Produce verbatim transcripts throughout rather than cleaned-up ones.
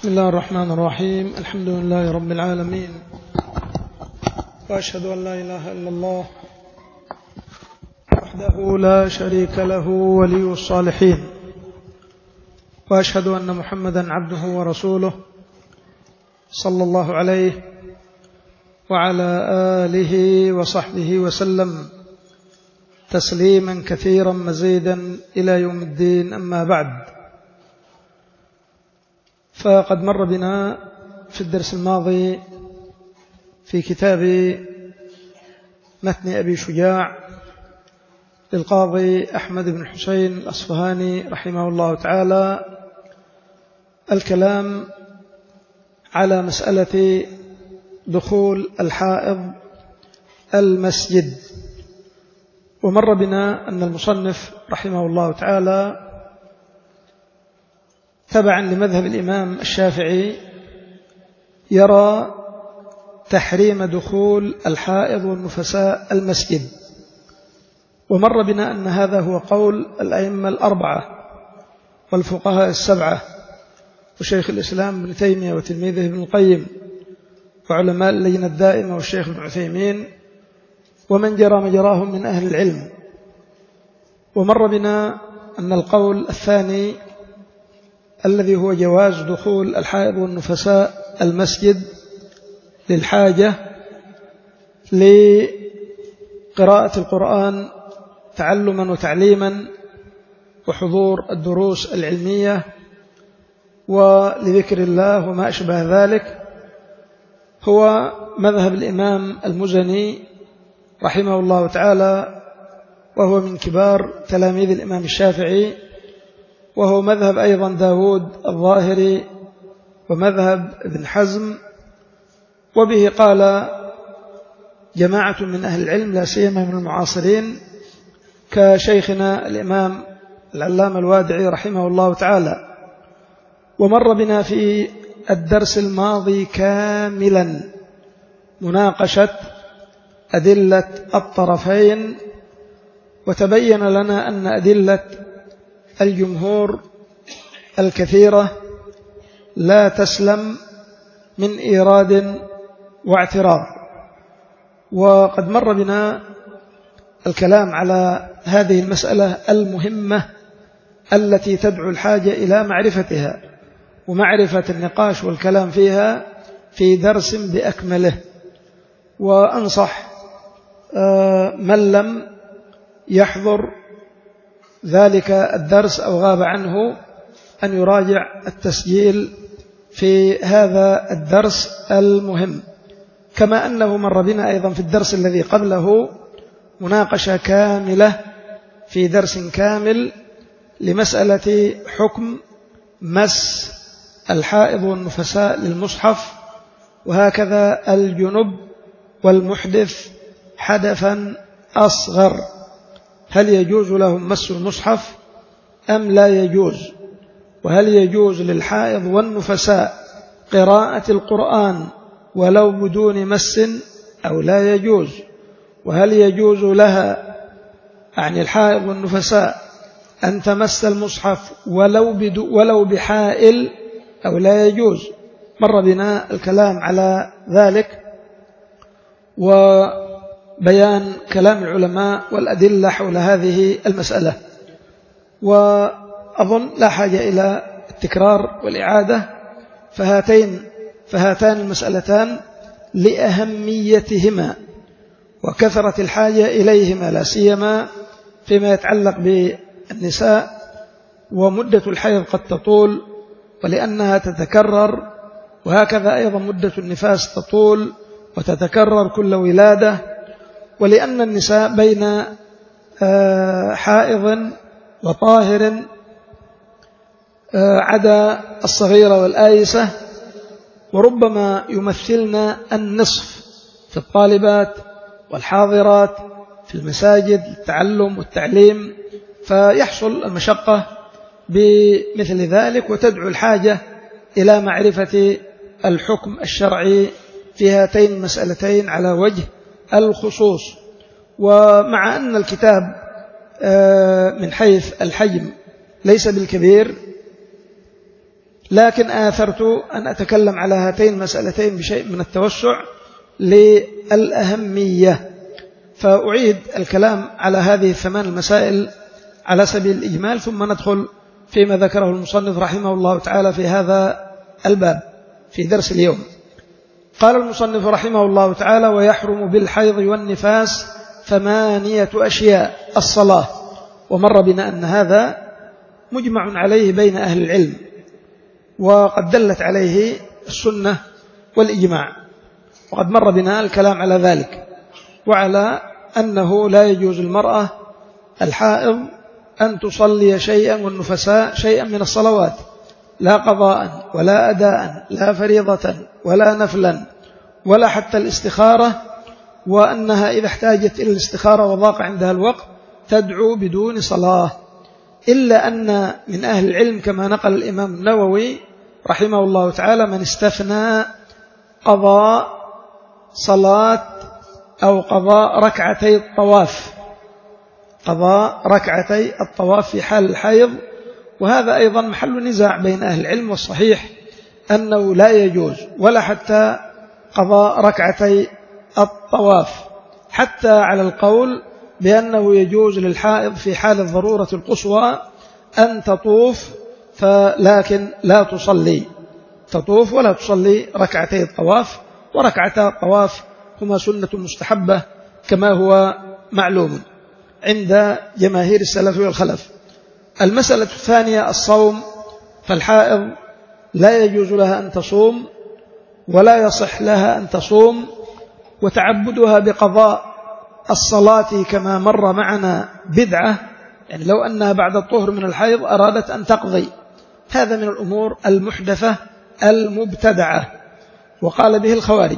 بسم الله الرحمن الرحيم. الحمد لله رب العالمين، وأشهد أن لا إله إلا الله وحده لا شريك له ولي الصالحين، وأشهد أن محمدا عبده ورسوله صلى الله عليه وعلى آله وصحبه وسلم تسليما كثيرا مزيدا إلى يوم الدين. أما بعد، فقد مر بنا في الدرس الماضي في كتاب متن أبي شجاع للقاضي أحمد بن حسين الأصفهاني رحمه الله تعالى الكلام على مسألة دخول الحائض المسجد. ومر بنا أن المصنف رحمه الله تعالى تبعا لمذهب الإمام الشافعي يرى تحريم دخول الحائض والنفساء المسجد. ومر بنا أن هذا هو قول الأئمة الأربعة والفقهاء السبعة وشيخ الإسلام ابن تيمية وتلميذه ابن القيم وعلماء اللجنة الدائمة والشيخ ابن عثيمين ومن جرى مجراهم من أهل العلم. ومر بنا أن القول الثاني الذي هو جواز دخول الحائض والنفساء المسجد للحاجة لقراءة القرآن تعلما وتعليما وحضور الدروس العلمية ولذكر الله وما أشبه ذلك، هو مذهب الإمام المزني رحمه الله تعالى، وهو من كبار تلاميذ الإمام الشافعي، وهو مذهب أيضا داود الظاهري ومذهب ابن حزم. وبه قال جماعة من أهل العلم لا سيما من المعاصرين كشيخنا الإمام العلامة الوادعي رحمه الله تعالى. ومر بنا في الدرس الماضي كاملا مناقشة أدلة الطرفين، وتبين لنا أن أدلة الجمهور الكثيرة لا تسلم من إيراد واعتراض. وقد مر بنا الكلام على هذه المسألة المهمة التي تدعو الحاجة إلى معرفتها ومعرفة النقاش والكلام فيها في درس بأكمله. وأنصح من لم يحضر ذلك الدرس أو غاب عنه أن يراجع التسجيل في هذا الدرس المهم، كما أنه مر بنا أيضا في الدرس الذي قبله مناقشة كاملة في درس كامل لمسألة حكم مس الحائض والنفساء للمصحف، وهكذا الجنب والمحدث حدثا أصغر، هل يجوز لهم مس المصحف أم لا يجوز؟ وهل يجوز للحائض والنفساء قراءة القرآن ولو بدون مس أو لا يجوز؟ وهل يجوز لها عن الحائض والنفساء أن تمس المصحف ولو, بدو ولو بحائل أو لا يجوز؟ مر بنا الكلام على ذلك وبيان كلام العلماء والأدلة حول هذه المسألة. وأظن لا حاجة إلى التكرار والإعادة، فهاتين فهاتان المسألتان لأهميتهما وكثرة الحاجة إليهما، لا سيما فيما يتعلق بالنساء، ومدة الحيض قد تطول ولأنها تتكرر، وهكذا أيضا مدة النفاس تطول وتتكرر كل ولادة، ولأن النساء بين حائض وطاهر عدا الصغيرة والآيسة، وربما يمثلن النصف في الطالبات والحاضرات في المساجد للتعلم والتعليم، فيحصل المشقة بمثل ذلك، وتدعو الحاجة إلى معرفة الحكم الشرعي في هاتين المسألتين على وجه الخصوص. ومع أن الكتاب من حيث الحجم ليس بالكبير، لكن آثرت أن أتكلم على هاتين المسألتين بشيء من التوسع للأهمية، فأعيد الكلام على هذه الثمان المسائل على سبيل الإجمال، ثم ندخل فيما ذكره المصنف رحمه الله تعالى في هذا الباب في درس اليوم. قال المصنف رحمه الله تعالى: ويحرم بالحيض والنفاس ثمانية أشياء: الصلاة. ومر بنا أن هذا مجمع عليه بين أهل العلم، وقد دلت عليه السنة والإجماع، وقد مر بنا الكلام على ذلك، وعلى أنه لا يجوز المرأة الحائض أن تصلي شيئا والنفساء شيئا من الصلوات، لا قضاء ولا أداء، لا فريضة ولا نفلا ولا حتى الاستخارة، وأنها إذا احتاجت إلى الاستخارة وضاق عندها الوقت تدعو بدون صلاة، إلا أن من أهل العلم كما نقل الإمام النووي رحمه الله تعالى من استثنى قضاء صلاة أو قضاء ركعتي الطواف، قضاء ركعتي الطواف في حال الحيض، وهذا أيضا محل نزاع بين أهل العلم، والصحيح أنه لا يجوز ولا حتى قضاء ركعتي الطواف، حتى على القول بأنه يجوز للحائض في حال الضرورة القصوى أن تطوف فلكن لا تصلي، تطوف ولا تصلي ركعتي الطواف، وركعتا الطواف هما سنة مستحبة كما هو معلوم عند جماهير السلف والخلف. المسألة الثانية الصوم، فالحائض لا يجوز لها أن تصوم ولا يصح لها أن تصوم، وتعبدها بقضاء الصلاة كما مر معنا بدعة، يعني لو أنها بعد الطهر من الحيض أرادت أن تقضي، هذا من الأمور المحدثة المبتدعة وقال به الخوارج.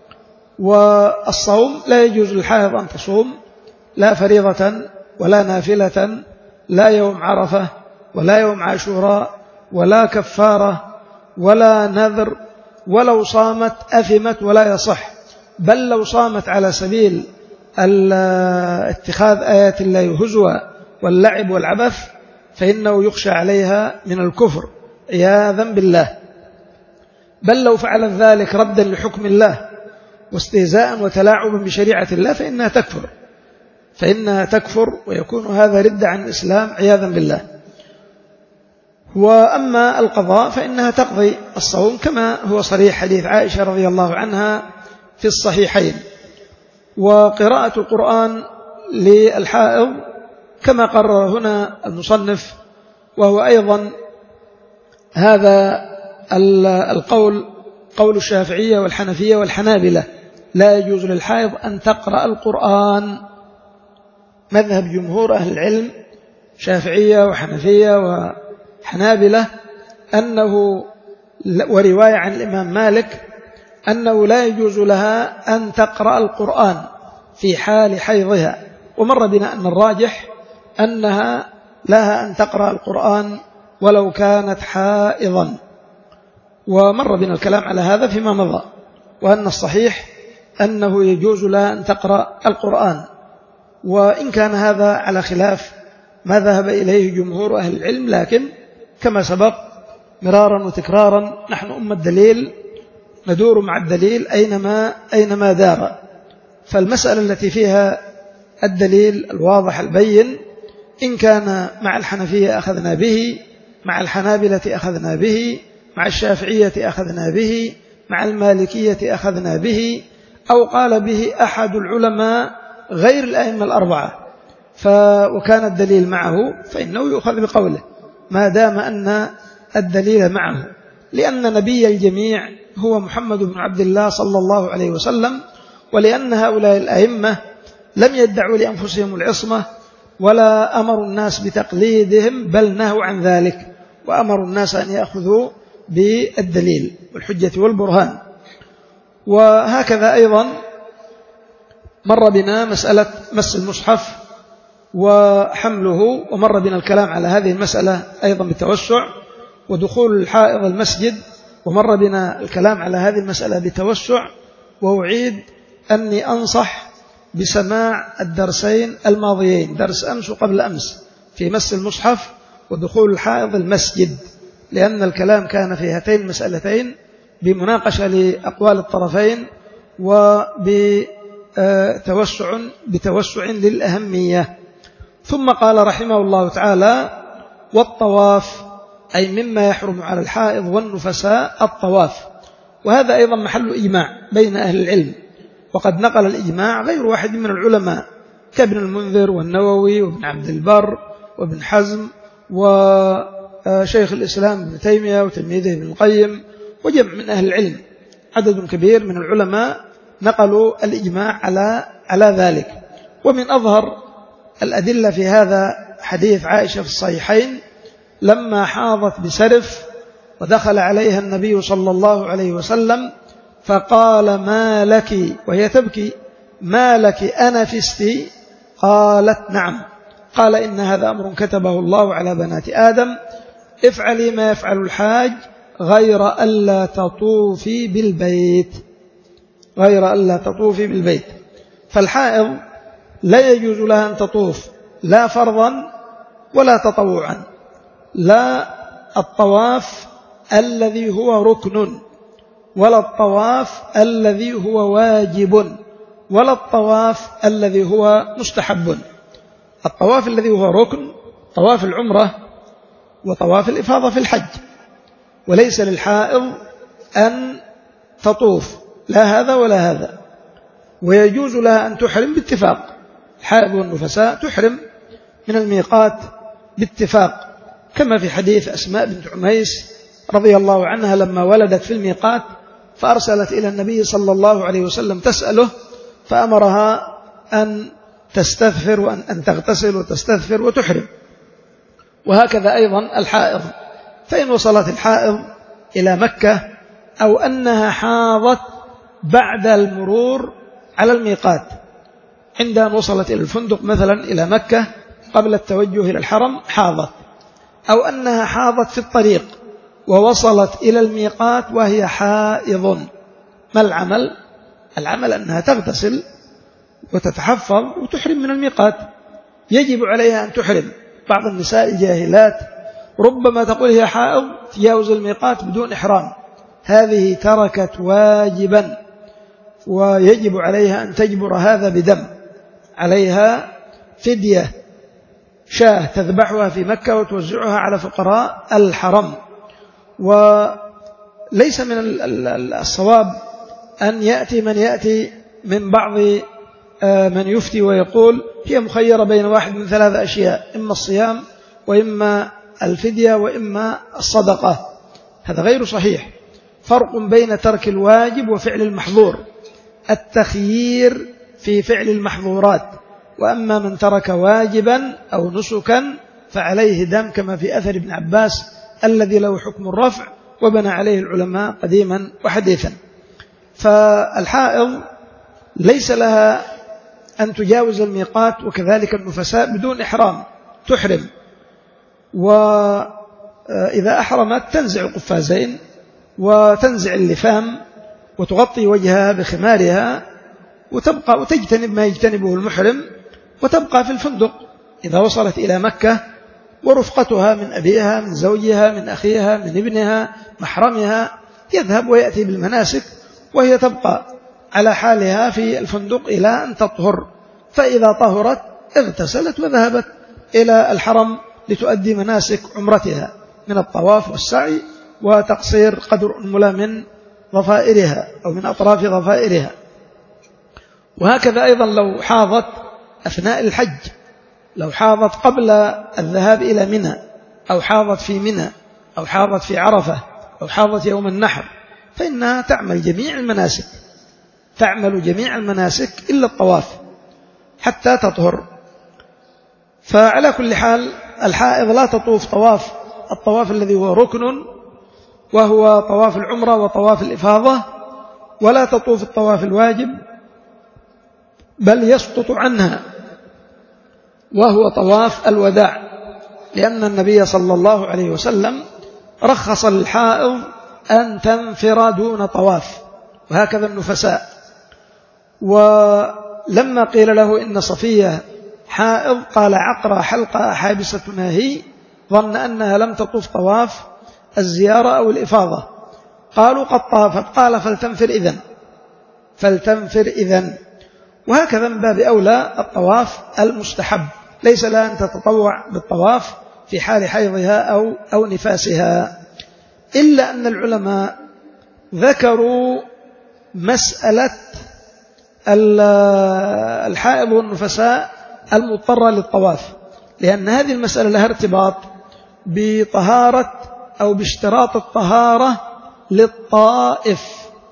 والصوم لا يجوز للحائض أن تصوم لا فريضة ولا نافلة، لا يوم عرفة ولا يوم عاشوراء ولا كفارة ولا نذر، ولو صامت أثمت ولا يصح، بل لو صامت على سبيل اتخاذ آيات الله هزوا واللعب والعبث فإنه يخشى عليها من الكفر عياذا بالله، بل لو فعلت ذلك ردا لحكم الله واستهزاء وتلاعبا بشريعة الله فإنها تكفر، فإنها تكفر ويكون هذا رد عن الإسلام عياذا بالله. وأما القضاء فإنها تقضي الصوم كما هو صريح حديث عائشة رضي الله عنها في الصحيحين. وقراءة القرآن للحائض كما قرر هنا المصنف، وهو أيضا هذا القول قول الشافعية والحنفية والحنابلة، لا يجوز للحائض أن تقرأ القرآن، مذهب جمهور أهل العلم شافعية وحنفية وحنابلة أنه، ورواية عن الإمام مالك أنه لا يجوز لها أن تقرأ القرآن في حال حيضها، ومر بنا أن الراجح أنها لها أن تقرأ القرآن ولو كانت حائضا، ومر بنا الكلام على هذا فيما مضى، وأن الصحيح أنه يجوز لها أن تقرأ القرآن، وإن كان هذا على خلاف ما ذهب إليه جمهور أهل العلم، لكن كما سبق مرارا وتكرارا نحن أم الدليل ندور مع الدليل أينما, أينما دار، فالمسألة التي فيها الدليل الواضح البين إن كان مع الحنفية أخذنا به، مع الحنابلة أخذنا به، مع الشافعية أخذنا به، مع المالكية أخذنا به، أو قال به أحد العلماء غير الأئمة الأربعة وكان الدليل معه فإنه يؤخذ بقوله ما دام أن الدليل معه، لأن نبي الجميع هو محمد بن عبد الله صلى الله عليه وسلم، ولأن هؤلاء الأئمة لم يدعوا لأنفسهم العصمة ولا أمروا الناس بتقليدهم، بل نهوا عن ذلك وأمروا الناس أن يأخذوا بالدليل والحجة والبرهان. وهكذا أيضا مر بنا مسألة مس المصحف وحمله، ومر بنا الكلام على هذه المسألة أيضا بالتوسع، ودخول الحائض المسجد، ومر بنا الكلام على هذه المسألة بتوسع. وأعيد أني أنصح بسماع الدرسين الماضيين، درس أمس وقبل أمس، في مس المصحف ودخول الحائض المسجد، لأن الكلام كان في هاتين المسألتين بمناقشة لأقوال الطرفين وبتوسع بتوسع للأهمية. ثم قال رحمه الله تعالى: والطواف، أي مما يحرم على الحائض والنفساء الطواف. وهذا أيضا محل إجماع بين أهل العلم، وقد نقل الإجماع غير واحد من العلماء كابن المنذر والنووي وابن عبد البر وابن حزم وشيخ الإسلام ابن تيمية وتلميذه ابن القيم وجمع من أهل العلم، عدد كبير من العلماء نقلوا الإجماع على على ذلك. ومن أظهر الأدلة في هذا حديث عائشة في الصحيحين لما حاضت بسرف ودخل عليها النبي صلى الله عليه وسلم فقال: ما لك؟ وهي تبكي: ما لك أنفستي؟ قالت: نعم. قال: إن هذا أمر كتبه الله على بنات آدم، افعلي ما يفعل الحاج غير ألا تطوفي بالبيت، غير ألا تطوفي بالبيت. فالحائض لا يجوز لها أن تطوف لا فرضا ولا تطوعا، لا الطواف الذي هو ركن، ولا الطواف الذي هو واجب، ولا الطواف الذي هو مستحب. الطواف الذي هو ركن طواف العمرة وطواف الإفاضة في الحج، وليس للحائض أن تطوف لا هذا ولا هذا. ويجوز لها أن تحرم باتفاق، الحائض والنفساء تحرم من الميقات باتفاق، كما في حديث أسماء بنت عميس رضي الله عنها لما ولدت في الميقات فأرسلت إلى النبي صلى الله عليه وسلم تسأله، فأمرها أن تستغفر وأن أن تغتسل وتستغفر وتحرم. وهكذا أيضا الحائض، فإن وصلت الحائض إلى مكة أو أنها حاضت بعد المرور على الميقات عند أن وصلت إلى الفندق مثلا إلى مكة قبل التوجه إلى الحرم حاضت، أو أنها حاضت في الطريق ووصلت إلى الميقات وهي حائض، ما العمل؟ العمل أنها تغتسل وتتحفظ وتحرم من الميقات. يجب عليها أن تحرم. بعض النساء جاهلات ربما تقول هي حائض تجاوز الميقات بدون إحرام، هذه تركت واجبا، ويجب عليها أن تجبر هذا بدم. عليها فدية شاة تذبحها في مكة وتوزعها على فقراء الحرم. وليس من الصواب أن يأتي من يأتي من بعض من يفتي ويقول هي مخيرة بين واحد من ثلاث أشياء، إما الصيام وإما الفدية وإما الصدقة. هذا غير صحيح. فرق بين ترك الواجب وفعل المحظور، التخيير في فعل المحظورات. وأما من ترك واجبا أو نسكا فعليه دم، كما في أثر ابن عباس الذي له حكم الرفع وبنى عليه العلماء قديما وحديثا. فالحائض ليس لها أن تجاوز الميقات، وكذلك النفساء بدون إحرام تحرم. وإذا أحرمت تنزع القفازين وتنزع اللفام وتغطي وجهها بخمارها وتبقى وتجتنب ما يجتنبه المحرم، وتبقى في الفندق إذا وصلت إلى مكة، ورفقتها من أبيها من زوجها من أخيها من ابنها محرمها يذهب ويأتي بالمناسك، وهي تبقى على حالها في الفندق إلى أن تطهر. فإذا طهرت اغتسلت وذهبت إلى الحرم لتؤدي مناسك عمرتها من الطواف والسعي وتقصير قدر أنملة من ضفائرها أو من أطراف ضفائرها. وهكذا أيضا لو حاضت أثناء الحج، لو حاضت قبل الذهاب إلى منى، أو حاضت في منى، أو حاضت في عرفة، أو حاضت يوم النحر، فإنها تعمل جميع المناسك، تعمل جميع المناسك إلا الطواف حتى تطهر. فعلى كل حال الحائض لا تطوف طواف الطواف الذي هو ركن وهو طواف العمرة وطواف الإفاضة، ولا تطوف الطواف الواجب، بل يسقط عنها وهو طواف الوداع، لأن النبي صلى الله عليه وسلم رخص للحائض أن تنفر دون طواف، وهكذا النفساء. ولما قيل له إن صفية حائض قال: عقرى حلقة حابستنا هي، ظن أنها لم تطوف طواف الزيارة أو الإفاضة. قالوا قد طافت، قال فلتنفر إذن فلتنفر إذن وهكذا من باب أولى الطواف المستحب، ليس لها أن تتطوع بالطواف في حال حيضها أو, أو نفاسها. إلا أن العلماء ذكروا مسألة الحائض والنفساء المضطرة للطواف، لأن هذه المسألة لها ارتباط بطهارة أو باشتراط الطهارة للطائف،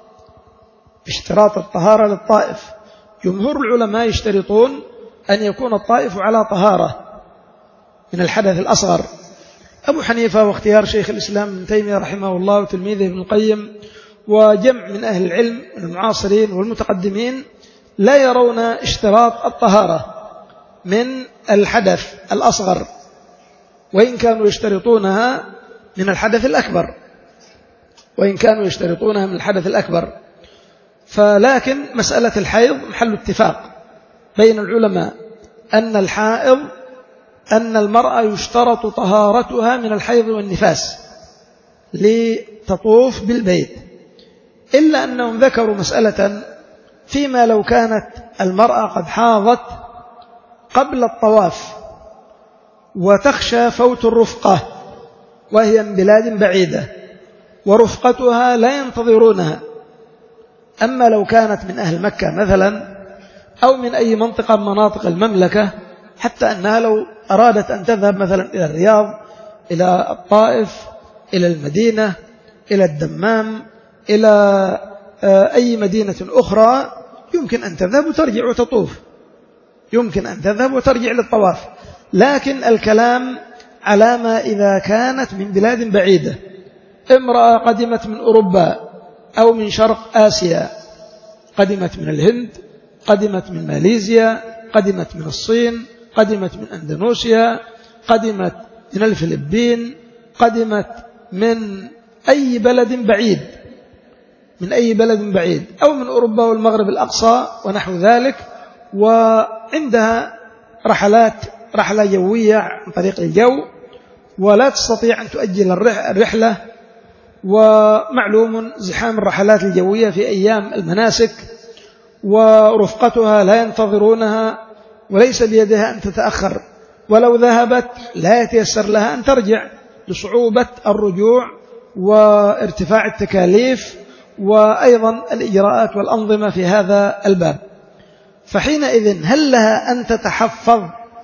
باشتراط الطهارة للطائف. جمهور العلماء يشترطون أن يكون الطائف على طهارة من الحدث الأصغر. أبو حنيفة واختيار شيخ الإسلام ابن تيمية رحمه الله وتلميذه ابن القيم وجمع من أهل العلم من المعاصرين والمتقدمين لا يرون اشتراط الطهارة من الحدث الأصغر، وإن كانوا يشترطونها من الحدث الأكبر وإن كانوا يشترطونها من الحدث الأكبر فلكن مسألة الحيض محل اتفاق بين العلماء أن الحائض أن المرأة يشترط طهارتها من الحيض والنفاس لتطوف بالبيت، إلا أنهم ذكروا مسألة فيما لو كانت المرأة قد حاضت قبل الطواف وتخشى فوت الرفقة وهي من بلاد بعيدة ورفقتها لا ينتظرونها، أما لو كانت من أهل مكة مثلا أو من أي منطقة من مناطق المملكة، حتى أنها لو أرادت أن تذهب مثلا إلى الرياض، إلى الطائف، إلى المدينة، إلى الدمام، إلى أي مدينة أخرى، يمكن أن تذهب وترجع وتطوف، يمكن أن تذهب وترجع للطواف. لكن الكلام على ما إذا كانت من بلاد بعيدة، امرأة قدمت من أوروبا أو من شرق آسيا، قدمت من الهند، قدمت من ماليزيا، قدمت من الصين، قدمت من أندونيسيا، قدمت من الفلبين، قدمت من أي بلد بعيد من أي بلد بعيد أو من أوروبا والمغرب الأقصى ونحو ذلك، وعندها رحلات رحلة جوية عن طريق الجو ولا تستطيع أن تؤجل الرحلة، ومعلوم زحام الرحلات الجوية في أيام المناسك، ورفقتها لا ينتظرونها وليس بيدها أن تتأخر، ولو ذهبت لا يتيسر لها أن ترجع لصعوبة الرجوع وارتفاع التكاليف وأيضا الإجراءات والأنظمة في هذا الباب. فحينئذ هل لها أن تتحفظ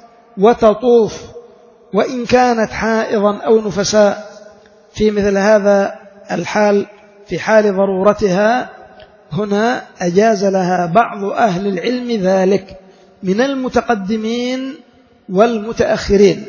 وتطوف وإن كانت حائضا أو نفساء في مثل هذا الحال في حال ضرورتها؟ هنا أجاز لها بعض أهل العلم ذلك من المتقدمين والمتأخرين،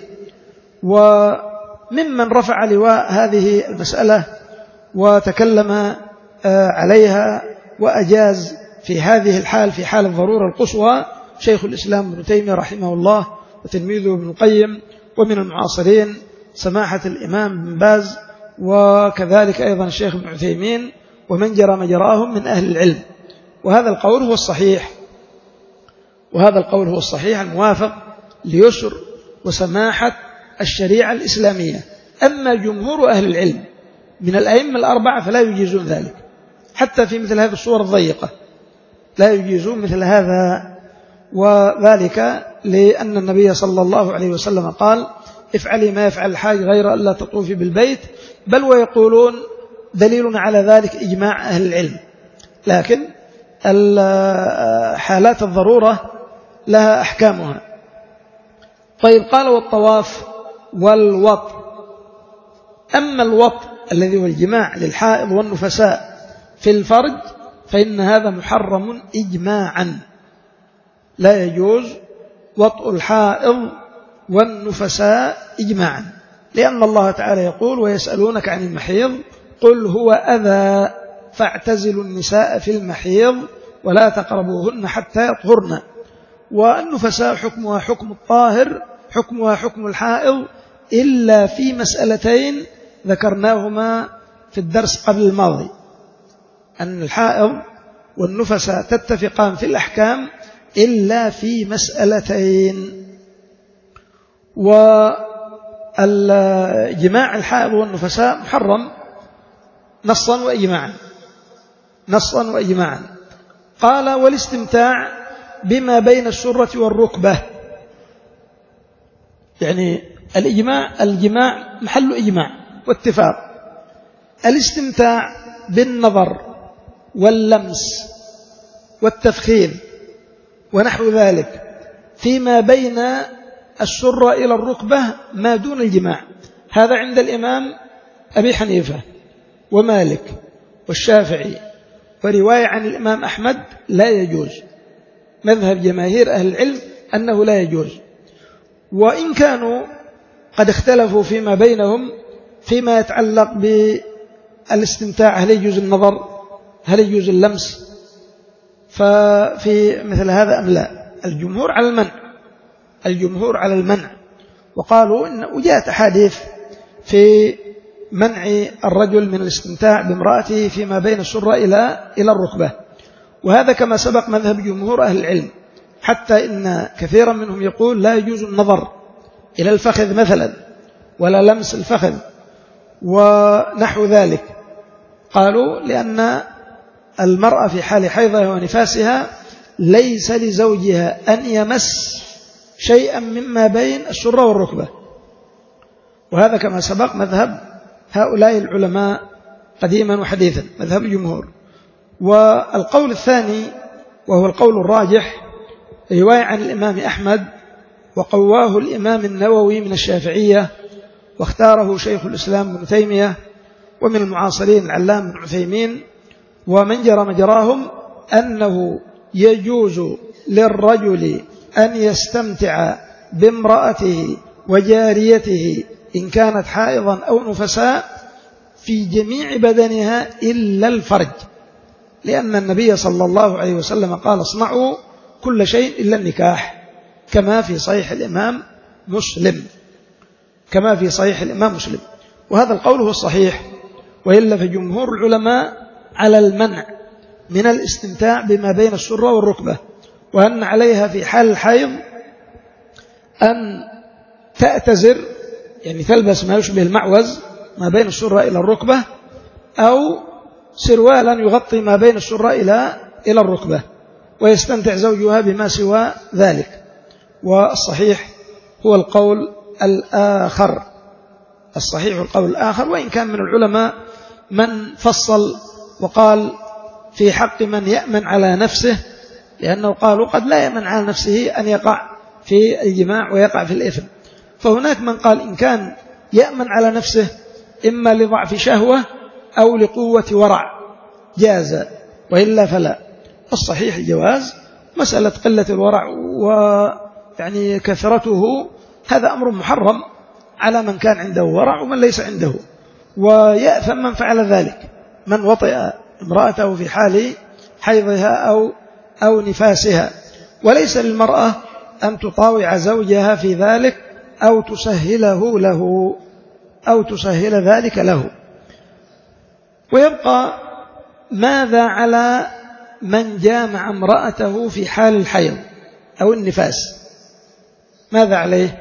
وممن رفع لواء هذه المسألة وتكلم عليها وأجاز في هذه الحال في حال الضرورة القصوى شيخ الإسلام ابن تيمية رحمه الله وتلميذه ابن القيم، ومن المعاصرين سماحة الإمام بن باز، وكذلك أيضا الشيخ ابن عثيمين ومن جرى مجراهم من أهل العلم. وهذا القول هو الصحيح وهذا القول هو الصحيح الموافق ليسر وسماحة الشريعة الإسلامية. أما جمهور أهل العلم من الأئمة الأربعة فلا يجيزون ذلك، حتى في مثل هذه الصور الضيقة لا يجيزون مثل هذا، وذلك لأن النبي صلى الله عليه وسلم قال افعلي ما يفعل الحاج غير ألا تطوفي بالبيت، بل ويقولون دليل على ذلك إجماع أهل العلم. لكن حالات الضرورة لها أحكامها. طيب، قال والطواف والوط. أما الوط الذي هو الجماع للحائض والنفساء في الفرج فإن هذا محرم إجماعا، لا يجوز وطء الحائض والنفساء إجماعا، لأن الله تعالى يقول ويسألونك عن المحيض قل هو أذى فاعتزلوا النساء في المحيض ولا تقربوهن حتى يطهرن. والنفساء حكمها حكم الطاهر، حكمها حكم الحائض، إلا في مسألتين ذكرناهما في الدرس قبل الماضي، أن الحائض والنفساء تتفقان في الأحكام إلا في مسألتين. جماع الحائض والنفساء محرم نصا وإجماعا، نصا وإجماعا. قال والاستمتاع بما بين السرة والركبة، يعني الإجماع الجماع محل إجماع واتفاق. الاستمتاع بالنظر واللمس والتفخيم ونحو ذلك فيما بين السرة إلى الركبة ما دون الجماع، هذا عند الإمام أبي حنيفة ومالك والشافعي، ورواية عن الإمام أحمد لا يجوز. مذهب جماهير أهل العلم أنه لا يجوز، وإن كانوا قد اختلفوا فيما بينهم فيما يتعلق بالاستمتاع، هل يجوز النظر، هل يجوز اللمس، ففي مثل هذا أم لا. الجمهور على المنع، الجمهور على المنع، وقالوا إن وجاءت أحاديث في منع الرجل من الاستمتاع بامرأته فيما بين السرة إلى إلى الركبة، وهذا كما سبق مذهب جمهور أهل العلم، حتى إن كثيرا منهم يقول لا يجوز النظر إلى الفخذ مثلا ولا لمس الفخذ ونحو ذلك. قالوا لأن المرأة في حال حيضها ونفاسها ليس لزوجها أن يمس شيئا مما بين السرة والركبة، وهذا كما سبق مذهب هؤلاء العلماء قديما وحديثا، مذهب الجمهور. والقول الثاني وهو القول الراجح رواية عن الإمام أحمد، وقواه الإمام النووي من الشافعية، واختاره شيخ الإسلام ابن تيمية، ومن المعاصرين العلامة ابن عثيمين، ومن جرى مجراهم، أنه يجوز للرجل أن يستمتع بامرأته وجاريته إن كانت حائضا أو نفساء في جميع بدنها إلا الفرج، لأن النبي صلى الله عليه وسلم قال اصنعوا كل شيء إلا النكاح، كما في صحيح الإمام مسلم، كما في صحيح الإمام مسلم. وهذا القول هو الصحيح، وإلا فجمهور العلماء على المنع من الاستمتاع بما بين السرة والركبة، وأن عليها في حال الحيض أن تأتزر، يعني تلبس ما يشبه المعوز ما بين السرة إلى الركبة، أو سروالا يغطي ما بين السرة إلى إلى الركبة، ويستمتع زوجها بما سوى ذلك. والصحيح هو القول الآخر، الصحيح القول الآخر، وإن كان من العلماء من فصل وقال في حق من يأمن على نفسه، لأنه قالوا قد لا يأمن على نفسه أن يقع في الجماع ويقع في الإثم، فهناك من قال إن كان يأمن على نفسه إما لضعف شهوة أو لقوة ورع جاز، وإلا فلا. الصحيح الجواز، مسألة قلة الورع ويعني كثرته هذا أمر محرم على من كان عنده ورع ومن ليس عنده، ويأثم من فعل ذلك، من وطئ امرأته في حال حيضها أو أو نفاسها. وليس للمرأة أن تطاوع زوجها في ذلك أو تسهله له أو تسهل ذلك له. ويبقى ماذا على من جامع امرأته في حال الحيض أو النفاس، ماذا عليه؟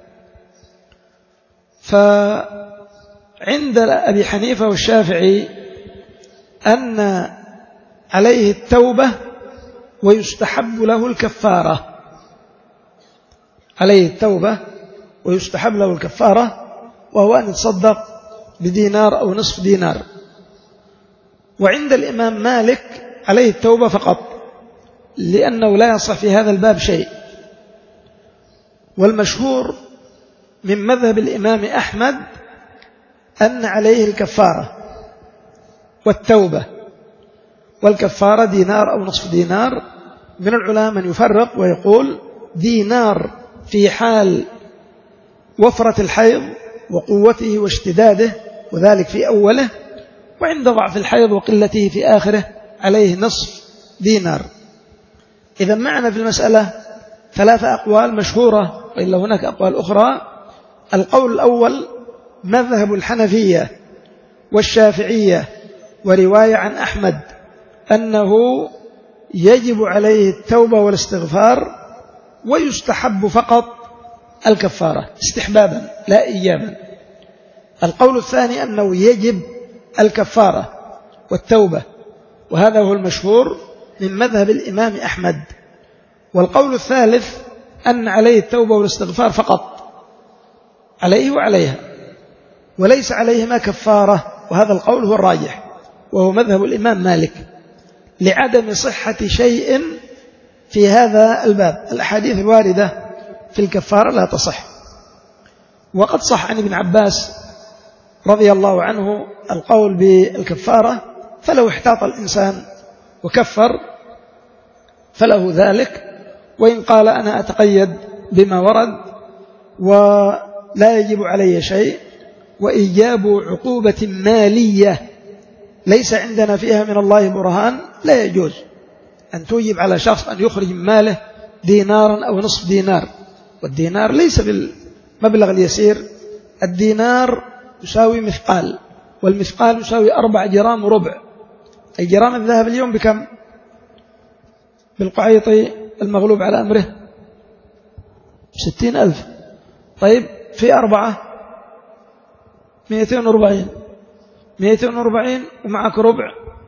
فعند أبي حنيفة والشافعي أن عليه التوبة ويستحب له الكفارة، عليه التوبة ويستحب له الكفارة، وهو أن يتصدق بدينار أو نصف دينار. وعند الإمام مالك عليه التوبة فقط، لأنه لا يصح في هذا الباب شيء. والمشهور من مذهب الإمام أحمد أن عليه الكفارة والتوبة، والكفارة دينار أو نصف دينار. من العلماء من يفرق ويقول دينار في حال وفرة الحيض وقوته واشتداده، وذلك في أوله، وعند ضعف الحيض وقلته في آخره عليه نصف دينار. إذا معنا في المسألة ثلاثة أقوال مشهورة، وإلا هناك أقوال أخرى. القول الأول مذهب الحنفية والشافعية ورواية عن أحمد أنه يجب عليه التوبة والاستغفار، ويستحب فقط الكفارة استحبابا لا إيجابا. القول الثاني أنه يجب الكفارة والتوبة، وهذا هو المشهور من مذهب الإمام أحمد. والقول الثالث أن عليه التوبة والاستغفار فقط، عليه وعليها، وليس عليهما كفارة، وهذا القول هو الراجح وهو مذهب الإمام مالك، لعدم صحة شيء في هذا الباب. الأحاديث الواردة في الكفارة لا تصح. وقد صح عن ابن عباس رضي الله عنه القول بالكفارة، فلو احتاط الإنسان وكفر فله ذلك، وإن قال أنا أتقيد بما ورد ولا يجب علي شيء، وإيجاب عقوبة مالية ليس عندنا فيها من الله برهان لا يجوز أن توجب على شخص أن يخرج من ماله دينارا أو نصف دينار، والدينار ليس بالمبلغ اليسير، الدينار يساوي مثقال، والمثقال يساوي أربع جرام وربع. أي جرام الذهب اليوم بكم؟ بالقعيطي المغلوب على أمره ستين ألف. طيب في أربعة مئتين وأربعين، مئتين وأربعين ومعك ربع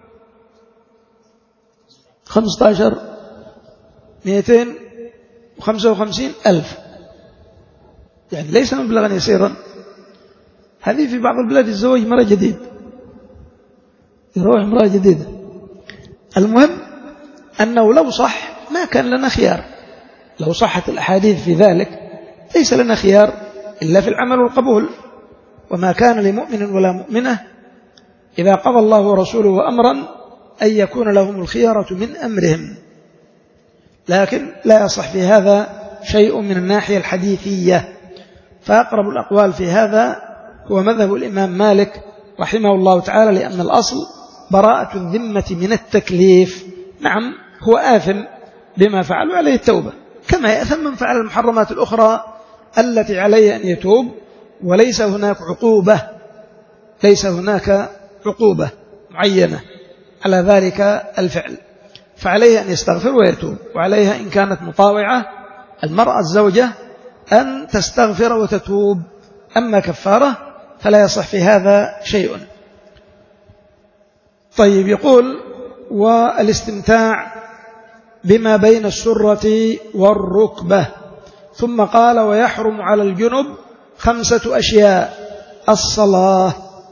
خمسة عشر، مئتين وخمسة وخمسين ألف، يعني ليس مبلغا يسيرا. هذه في بعض البلاد الزواج مرة جديد، يروح مرة جديدة. المهم أنه لو صح ما كان لنا خيار، لو صحت الأحاديث في ذلك ليس لنا خيار إلا في العمل والقبول. وما كان لمؤمن ولا مؤمنة إذا قضى الله ورسوله أمرا أن يكون لهم الخيارة من أمرهم. لكن لا يصح في هذا شيء من الناحية الحديثية، فأقرب الأقوال في هذا هو مذهب الإمام مالك رحمه الله تعالى، لأن الأصل براءة الذمة من التكليف. نعم هو آثم بما فعل عليه التوبة، كما يأثم من فعل المحرمات الأخرى التي عليه أن يتوب، وليس هناك عقوبة، ليس هناك عقوبة معينة على ذلك الفعل، فعليه أن يستغفر ويتوب. وعليها إن كانت مطاوعة المرأة الزوجة أن تستغفر وتتوب. أما كفارة فلا يصح في هذا شيء. طيب، يقول والاستمتاع بما بين السرة والركبة، ثم قال ويحرم على الجنب خمسة أشياء: الصلاة،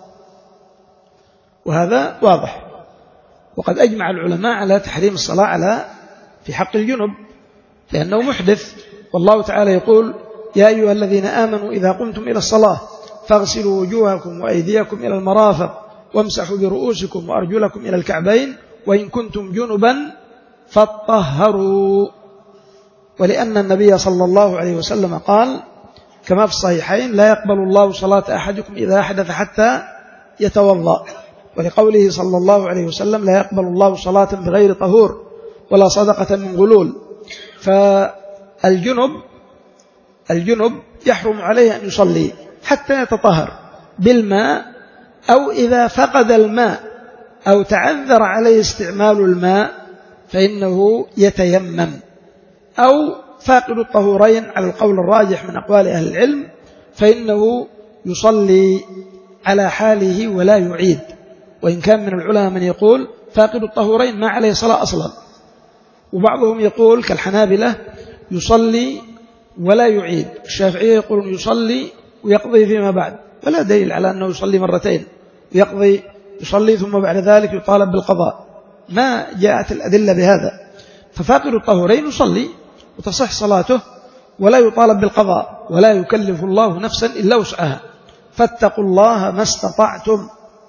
وهذا واضح، وقد أجمع العلماء على تحريم الصلاة على في حق الجنب لأنه محدث. والله تعالى يقول يا أيها الذين آمنوا إذا قمتم إلى الصلاة فاغسلوا وجوهكم وأيديكم إلى المرافق وامسحوا برؤوسكم وأرجلكم إلى الكعبين وإن كنتم جنبا فاطهروا. ولأن النبي صلى الله عليه وسلم قال كما في الصحيحين لا يقبل الله صلاة أحدكم إذا أحدث حتى يتوضأ، ولقوله صلى الله عليه وسلم لا يقبل الله صلاة بغير طهور ولا صدقة من غلول. فالجنب الجنب يحرم عليه أن يصلي حتى يتطهر بالماء، أو إذا فقد الماء أو تعذر عليه استعمال الماء فإنه يتيمم، أو فاقد الطهورين على القول الراجح من أقوال أهل العلم فإنه يصلي على حاله ولا يعيد. وإن كان من العلماء من يقول فاقد الطهورين ما عليه صلاة أصلا، وبعضهم يقول كالحنابلة يصلي ولا يعيد. الشافعية يقول يصلي ويقضي فيما بعد، ولا دليل على أنه يصلي مرتين يقضي يصلي ثم بعد ذلك يطالب بالقضاء، ما جاءت الأدلة بهذا. ففاقد الطهورين يصلي وتصح صلاته ولا يطالب بالقضاء، ولا يكلف الله نفسا إلا وسعها، فاتقوا الله ما استطعتم.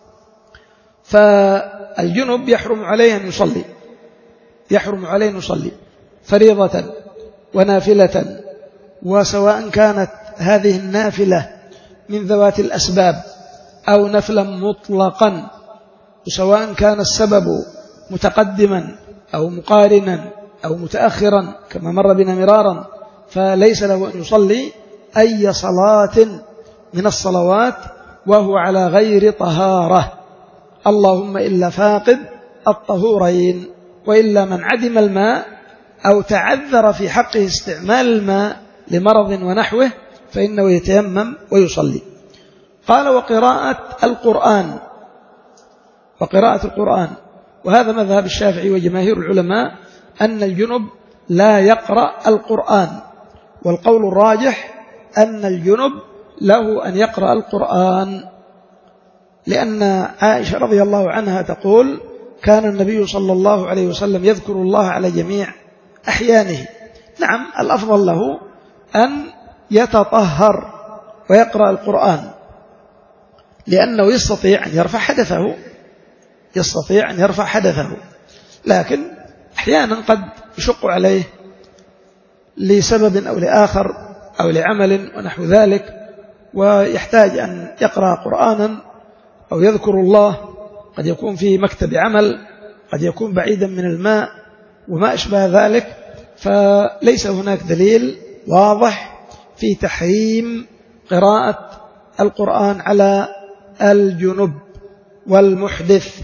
فالجنب يحرم عليه أن يصلي، يحرم عليه أن يصلي فريضة ونافلة، وسواء كانت هذه النافلة من ذوات الأسباب أو نفلا مطلقا، وسواء كان السبب متقدما أو مقارنا أو متأخرا كما مر بنا مرارا، فليس له أن يصلي أي صلاة من الصلوات وهو على غير طهارة، اللهم إلا فاقد الطهورين، وإلا من عدم الماء أو تعذر في حقه استعمال الماء لمرض ونحوه فإنه يتيمم ويصلي. قال وقراءة القرآن وقراءة القرآن وهذا مذهب الشافعي وجماهير العلماء أن الجنب لا يقرأ القرآن، والقول الراجح أن الجنب له أن يقرأ القرآن، لأن عائشة رضي الله عنها تقول كان النبي صلى الله عليه وسلم يذكر الله على جميع أحيانه. نعم الأفضل له أن يتطهر ويقرأ القرآن، لأنه يستطيع أن يرفع حدثه يستطيع أن يرفع حدثه لكن أحيانا قد يشق عليه لسبب أو لآخر أو لعمل ونحو ذلك، ويحتاج أن يقرأ قرآنا أو يذكر الله، قد يكون في مكتب عمل، قد يكون بعيدا من الماء وما أشبه ذلك، فليس هناك دليل واضح في تحريم قراءة القرآن على الجنب والمحدث.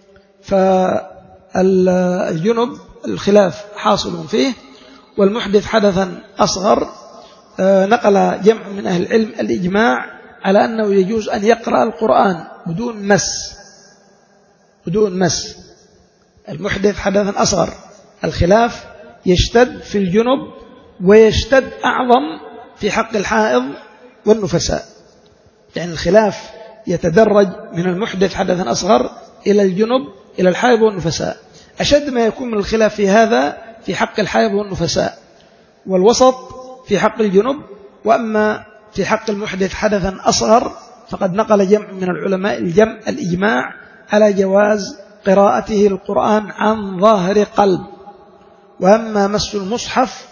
فالجنب الخلاف حاصل فيه، والمحدث حدثا أصغر نقل جمع من أهل العلم الإجماع على أنه يجوز أن يقرأ القرآن بدون مس بدون مس المحدث حدثا أصغر. الخلاف يشتد في الجنب ويشتد أعظم في حق الحائض والنفساء، يعني الخلاف يتدرج من المحدث حدثا أصغر إلى الجنب إلى الحائض والنفساء. أشد ما يكون من الخلاف في هذا في حق الحائض والنفساء، والوسط في حق الجنب. وأما في حق المحدث حدثا أصغر فقد نقل جمع من العلماء الجمع الإجماع على جواز قراءته القرآن عن ظاهر قلب. وأما مس المصحف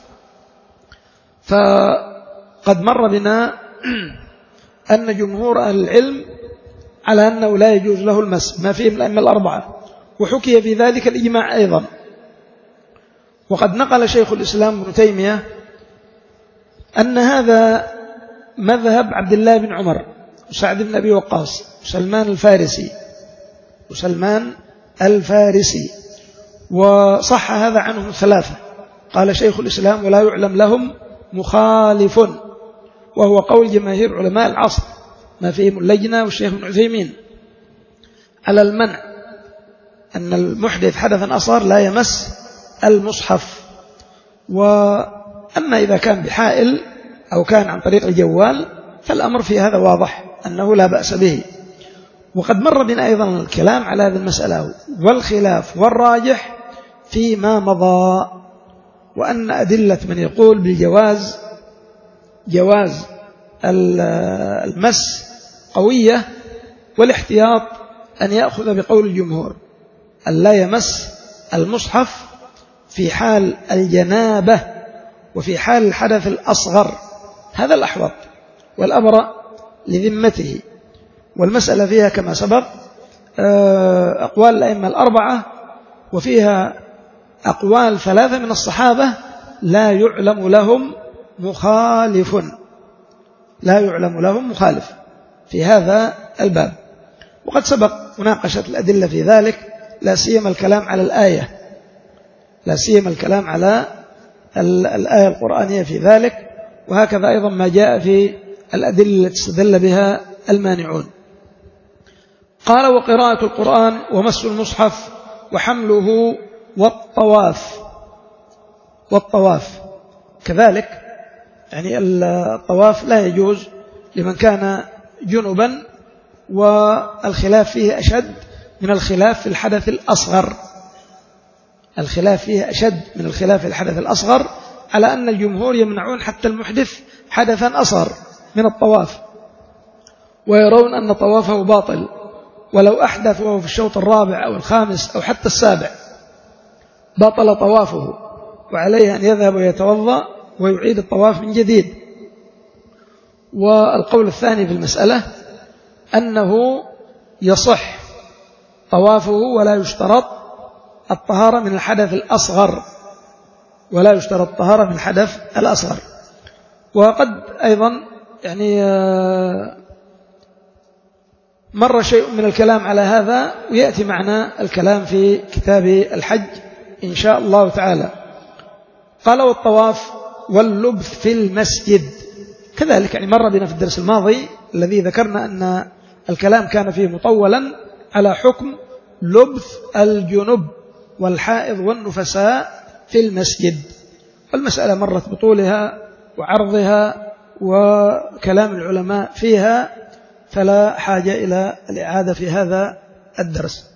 فقد مر بنا أن جمهور أهل العلم على أنه لا يجوز له المس، ما فيه من الأئمة الأربعة، وحكي في ذلك الإجماع أيضا. وقد نقل شيخ الإسلام ابن تيمية أن هذا مذهب عبد الله بن عمر وسعد بن أبي وقاص وسلمان الفارسي وسلمان الفارسي وصح هذا عنهم ثلاثة. قال شيخ الإسلام ولا يعلم لهم مخالف، وهو قول جماهير علماء العصر ما فيهم اللجنة والشيخ ابن عثيمين على المنع أن المحدث حدثا أصغر لا يمس المصحف. وأما إذا كان بحائل أو كان عن طريق الجوال فالأمر في هذا واضح أنه لا بأس به. وقد مر بنا أيضا الكلام على هذه المسألة، والخلاف والراجح فيما مضى، وأن أدلة من يقول بالجواز جواز المس قوية، والاحتياط أن يأخذ بقول الجمهور أن لا يمس المصحف في حال الجنابة وفي حال الحدث الأصغر، هذا الأحوط والأبرأ لذمته. والمسألة فيها كما سبق أقوال الأئمة الأربعة، وفيها أقوال ثلاثة من الصحابة لا يعلم لهم مخالف لا يعلم لهم مخالف في هذا الباب. وقد سبق مناقشة الأدلة في ذلك، لا سيما الكلام على الآية لا سيما الكلام على الآية القرآنية في ذلك، وهكذا أيضا ما جاء في الأدلة التي استدل بها المانعون. قال وقراءة القرآن ومس المصحف وحمله والطواف والطواف كذلك، يعني الطواف لا يجوز لمن كان جنبا، والخلاف فيه أشد من الخلاف في الحدث الأصغر الخلاف فيه أشد من الخلاف في الحدث الأصغر، على أن الجمهور يمنعون حتى المحدث حدثا أصغر من الطواف، ويرون أن طوافه باطل ولو أحدث وهو في الشوط الرابع أو الخامس أو حتى السابع بطل طوافه، وعليه أن يذهب ويتوضأ ويعيد الطواف من جديد. والقول الثاني في المسألة أنه يصح طوافه ولا يشترط الطهارة من الحدث الأصغر ولا يشترط الطهارة من الحدث الأصغر. وقد أيضا يعني مر شيء من الكلام على هذا، ويأتي معنا الكلام في كتاب الحج إن شاء الله تعالى. قال والطواف واللبث في المسجد كذلك يعني مر بنا في الدرس الماضي الذي ذكرنا أن الكلام كان فيه مطولا على حكم لبث الجنب والحائض والنفساء في المسجد، والمسألة مرت بطولها وعرضها وكلام العلماء فيها، فلا حاجة إلى الإعادة في هذا الدرس.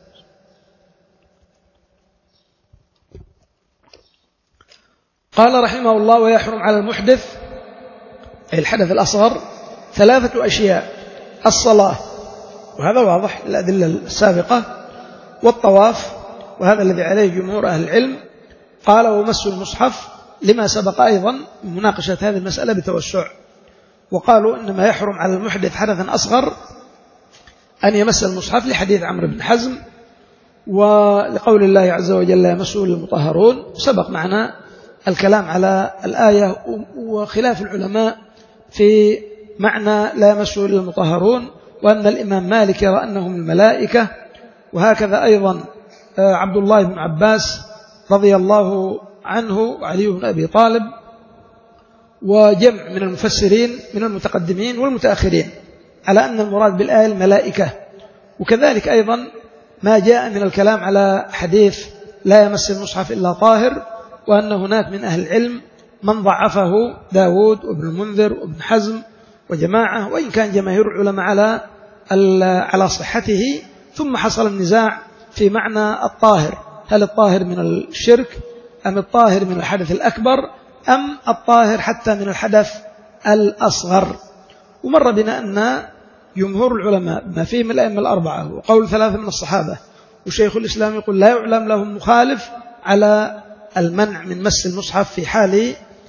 قال رحمه الله: ويحرم على المحدث أي الحدث الأصغر ثلاثة أشياء: الصلاة، وهذا واضح الأدلة السابقة، والطواف، وهذا الذي عليه جمهور أهل العلم. قال: ومس المصحف، لما سبق أيضا من مناقشة هذه المسألة بتوسع، وقالوا إنما يحرم على المحدث حدثا أصغر أن يمس المصحف لحديث عمرو بن حزم، ولقول الله عز وجل: يمسه المطهرون. سبق معنا الكلام على الآية وخلاف العلماء في معنى لا يمسه إلا المطهرون، وأن الإمام مالك يرى أنهم الملائكة، وهكذا أيضا عبد الله بن عباس رضي الله عنه وعلي بن أبي طالب وجمع من المفسرين من المتقدمين والمتأخرين على أن المراد بالآية الملائكة. وكذلك أيضا ما جاء من الكلام على حديث لا يمس المصحف إلا طاهر، وأن هناك من أهل العلم من ضعفه داود وابن المنذر وابن حزم وجماعة، وإن كان جماهير العلماء على على صحته. ثم حصل النزاع في معنى الطاهر، هل الطاهر من الشرك أم الطاهر من الحدث الأكبر أم الطاهر حتى من الحدث الأصغر. ومر بنا أن جمهور العلماء ما فيهم الأئمة الأربعة وقول ثلاثة من الصحابة وشيخ الإسلام يقول لا يعلم لهم مخالف على المنع من مس المصحف في حال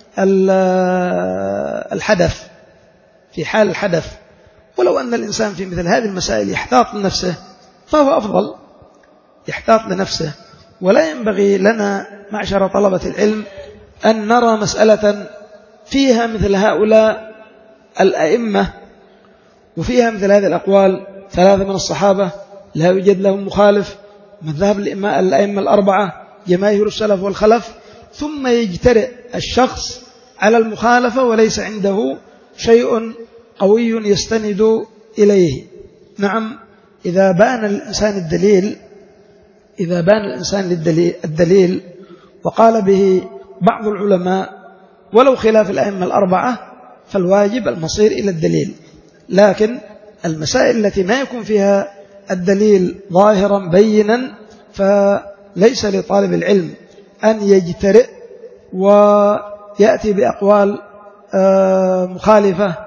الحدث في حال الحدث. ولو أن الإنسان في مثل هذه المسائل يحتاط لنفسه فهو أفضل، يحتاط لنفسه. ولا ينبغي لنا معشر طلبة العلم أن نرى مسألة فيها مثل هؤلاء الأئمة وفيها مثل هذه الأقوال، ثلاثة من الصحابة لا يوجد لهم مخالف، مذهب الأئمة الأربعة جماهير السلف والخلف، ثم يجترئ الشخص على المخالفة وليس عنده شيء قوي يستند إليه. نعم، إذا بان الإنسان الدليل إذا بان الإنسان للدليل الدليل وقال به بعض العلماء ولو خلاف الأئمة الأربعة فالواجب المصير إلى الدليل. لكن المسائل التي ما يكون فيها الدليل ظاهرا بينا فليس لطالب العلم أن يجترئ ويأتي بأقوال مخالفة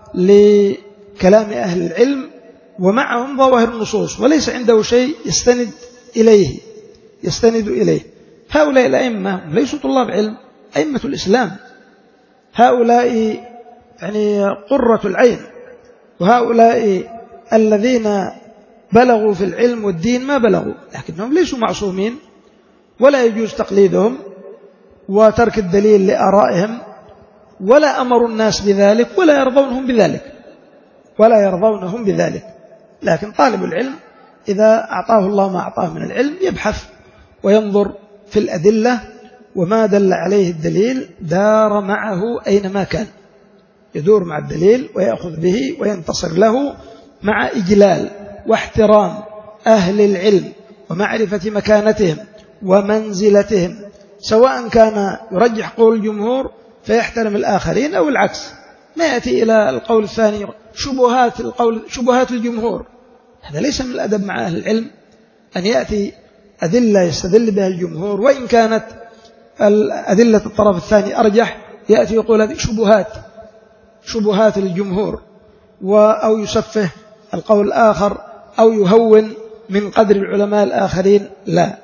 لكلام أهل العلم ومعهم ظواهر النصوص وليس عنده شيء يستند إليه يستند إليه. هؤلاء الأئمة ليسوا طلاب علم، أئمة الإسلام، هؤلاء يعني قرة العين، وهؤلاء الذين بلغوا في العلم والدين ما بلغوا، لكنهم ليسوا معصومين ولا يجوز تقليدهم وترك الدليل لآرائهم، ولا أمروا الناس بذلك ولا يرضونهم بذلك ولا يرضونهم بذلك. لكن طالب العلم إذا أعطاه الله ما أعطاه من العلم يبحث وينظر في الأدلة، وما دل عليه الدليل دار معه أينما كان، يدور مع الدليل ويأخذ به وينتصر له مع إجلال واحترام أهل العلم ومعرفة مكانتهم ومنزلتهم، سواء كان يرجح قول الجمهور فيحترم الآخرين أو العكس، ما يأتي إلى القول الثاني شبهات القول شبهات الجمهور. هذا ليس من الأدب مع أهل العلم أن يأتي أدلة يستدل بها الجمهور، وإن كانت أدلة الطرف الثاني أرجح يأتي يقول هذه شبهات شبهات الجمهور، أو يسفه القول الآخر أو يهون من قدر العلماء الآخرين. لا،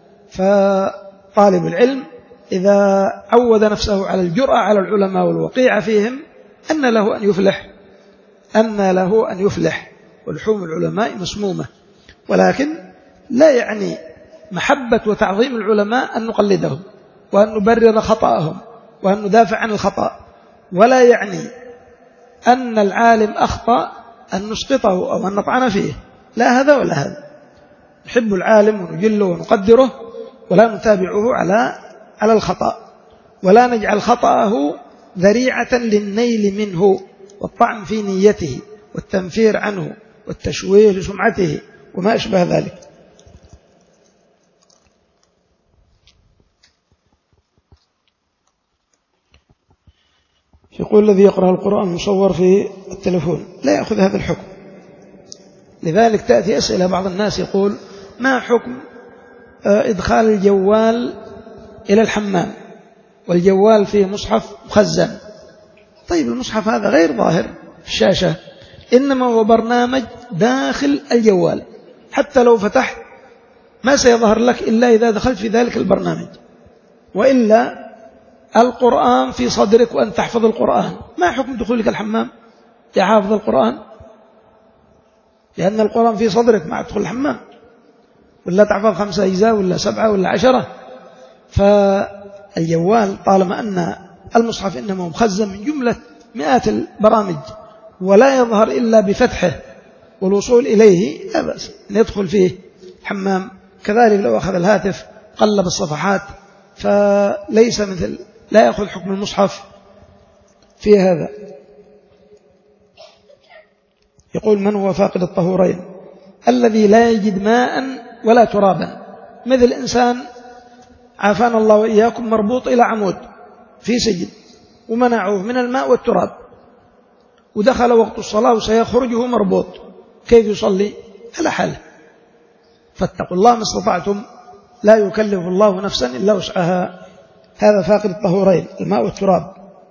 فطالب العلم إذا عود نفسه على الجرأة على العلماء والوقيعة فيهم أن له أن يفلح أن له أن يفلح ولحوم العلماء مسمومة. ولكن لا يعني محبة وتعظيم العلماء أن نقلدهم وأن نبرر خطأهم وأن ندافع عن الخطأ، ولا يعني أن العالم أخطأ أن نسقطه أو أن نطعن فيه، لا هذا ولا هذا. نحب العالم ونجله ونقدره ولا نتابعه على على الخطأ، ولا نجعل خطأه ذريعة للنيل منه والطعن في نيته والتنفير عنه والتشويه لسمعته وما أشبه ذلك. يقول الذي يقرأ القرآن مصور في التلفون لا يأخذ هذا الحكم. لذلك تأتي أسئلة بعض الناس يقول ما حكم إدخال الجوال إلى الحمام والجوال فيه مصحف مخزن؟ طيب المصحف هذا غير ظاهر في الشاشة، إنما هو برنامج داخل الجوال، حتى لو فتحت ما سيظهر لك إلا إذا دخلت في ذلك البرنامج، وإلا القرآن في صدرك وأن تحفظ القرآن. ما حكم دخولك الحمام يا حافظ القرآن؟ لأن القرآن في صدرك، ما تدخل الحمام ولا تحفظ خمسة أجزاء ولا سبعة ولا عشرة. فالجوال طالما أن المصحف إنما مخزن من جملة مئات البرامج ولا يظهر إلا بفتحه والوصول إليه، لا بأس أن يدخل فيه حمام. كذلك لو أخذ الهاتف قلب الصفحات فليس مثل، لا يأخذ حكم المصحف في هذا. يقول من هو فاقد الطهورين؟ الذي لا يجد ماء ولا ترابا، مثل إنسان عافانا الله وإياكم مربوط إلى عمود في سجن ومنعوه من الماء والتراب ودخل وقت الصلاة وسيخرجه مربوط، كيف يصلي؟ على حاله. فاتقوا الله ما استطعتم، لا يكلف الله نفسا إلا وسعها. هذا فاقد الطهورين، الماء والتراب.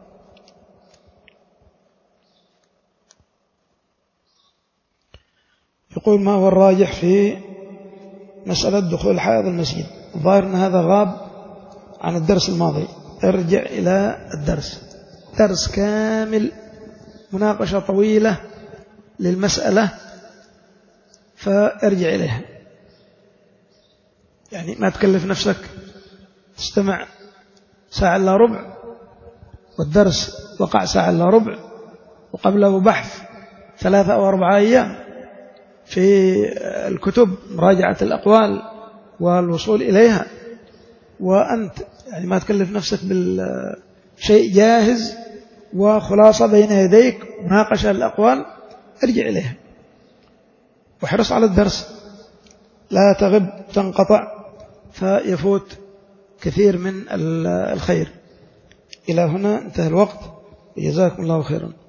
يقول ما هو الراجح في مسألة دخول الحائض المسجد؟ الظاهر أن هذا غاب عن الدرس الماضي، ارجع إلى الدرس، درس كامل مناقشة طويلة للمسألة، فارجع إليها. يعني ما تكلف نفسك تستمع ساعة إلا ربع والدرس وقع ساعة إلا ربع وقبله بحث ثلاثة أو أربعة أيام في الكتب مراجعة الأقوال والوصول إليها، وأنت يعني ما تكلف نفسك بالشيء جاهز وخلاصة بين يديك مناقشة الأقوال. ارجع إليها وحرص على الدرس، لا تغب تنقطع فيفوت كثير من الخير. إلى هنا انتهى الوقت، جزاكم الله خيرا.